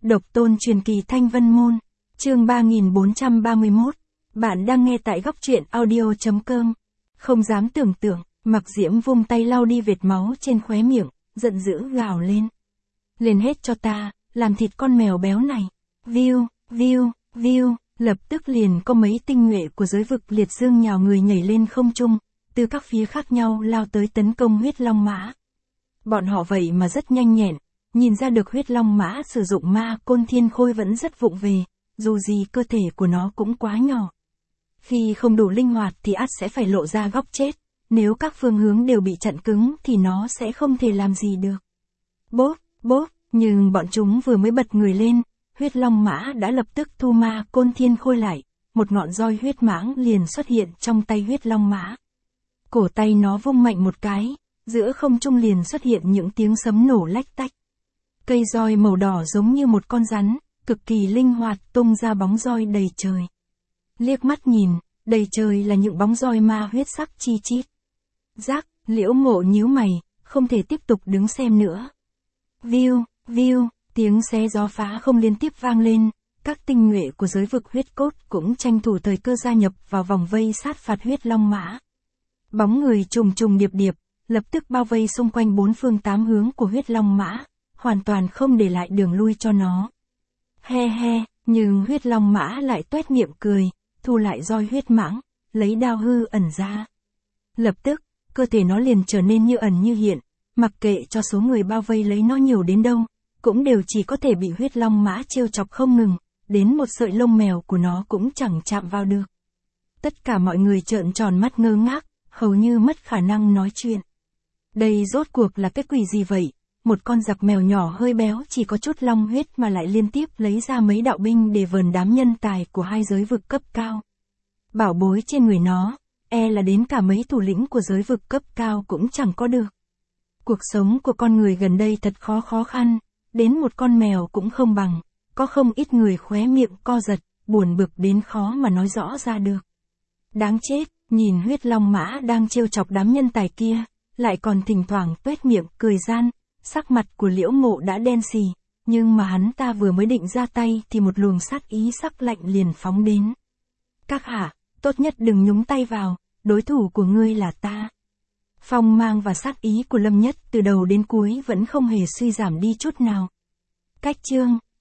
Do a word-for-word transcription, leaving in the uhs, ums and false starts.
Độc tôn truyền kỳ Thanh Vân Môn, chương ba nghìn bốn trăm ba mươi mốt. Bạn đang nghe tại góc truyện audio chấm com. Không dám tưởng tượng, Mặc Diễm vung tay lau đi vệt máu trên khóe miệng, giận dữ gào lên. Lên hết cho ta, làm thịt con mèo béo này. Viu, viu, viu, lập tức liền có mấy tinh nhuệ của giới vực liệt dương nhào người nhảy lên không trung, từ các phía khác nhau lao tới tấn công huyết long mã. Bọn họ vậy mà rất nhanh nhẹn, nhìn ra được huyết long mã sử dụng ma côn thiên khôi vẫn rất vụng về, dù gì cơ thể của nó cũng quá nhỏ. Khi không đủ linh hoạt thì ắt sẽ phải lộ ra góc chết, nếu các phương hướng đều bị chặn cứng thì nó sẽ không thể làm gì được. Bốp, bốp, nhưng bọn chúng vừa mới bật người lên, huyết long mã đã lập tức thu ma côn thiên khôi lại, một ngọn roi huyết mãng liền xuất hiện trong tay huyết long mã. Cổ tay nó vung mạnh một cái, giữa không trung liền xuất hiện những tiếng sấm nổ lách tách. Cây roi màu đỏ giống như một con rắn, cực kỳ linh hoạt tung ra bóng roi đầy trời. Liếc mắt nhìn, đầy trời là những bóng roi ma huyết sắc chi chít. Rác, Liễu Ngộ nhíu mày, không thể tiếp tục đứng xem nữa. Viu, viu, tiếng xé gió phá không liên tiếp vang lên, các tinh nhuệ của giới vực huyết cốt cũng tranh thủ thời cơ gia nhập vào vòng vây sát phạt huyết long mã. Bóng người trùng trùng điệp điệp, lập tức bao vây xung quanh bốn phương tám hướng của huyết long mã, hoàn toàn không để lại đường lui cho nó. He he, nhưng huyết long mã lại toét miệng cười, thu lại roi huyết mãng, lấy đao hư ẩn ra. Lập tức, cơ thể nó liền trở nên như ẩn như hiện, mặc kệ cho số người bao vây lấy nó nhiều đến đâu, cũng đều chỉ có thể bị huyết long mã trêu chọc không ngừng, đến một sợi lông mèo của nó cũng chẳng chạm vào được. Tất cả mọi người trợn tròn mắt ngơ ngác, hầu như mất khả năng nói chuyện. Đây rốt cuộc là cái quỷ gì vậy? Một con giặc mèo nhỏ hơi béo chỉ có chút long huyết mà lại liên tiếp lấy ra mấy đạo binh để vờn đám nhân tài của hai giới vực cấp cao. Bảo bối trên người nó, e là đến cả mấy thủ lĩnh của giới vực cấp cao cũng chẳng có được. Cuộc sống của con người gần đây thật khó khó khăn, đến một con mèo cũng không bằng, có không ít người khóe miệng co giật, buồn bực đến khó mà nói rõ ra được. Đáng chết, nhìn huyết long mã đang trêu chọc đám nhân tài kia, lại còn thỉnh thoảng tuét miệng cười gian. Sắc mặt của Liễu Ngộ đã đen xì, nhưng mà hắn ta vừa mới định ra tay thì một luồng sát ý sắc lạnh liền phóng đến. Các hạ, tốt nhất đừng nhúng tay vào, đối thủ của ngươi là ta. Phong mang và sát ý của Lâm Nhất từ đầu đến cuối vẫn không hề suy giảm đi chút nào. Cách chương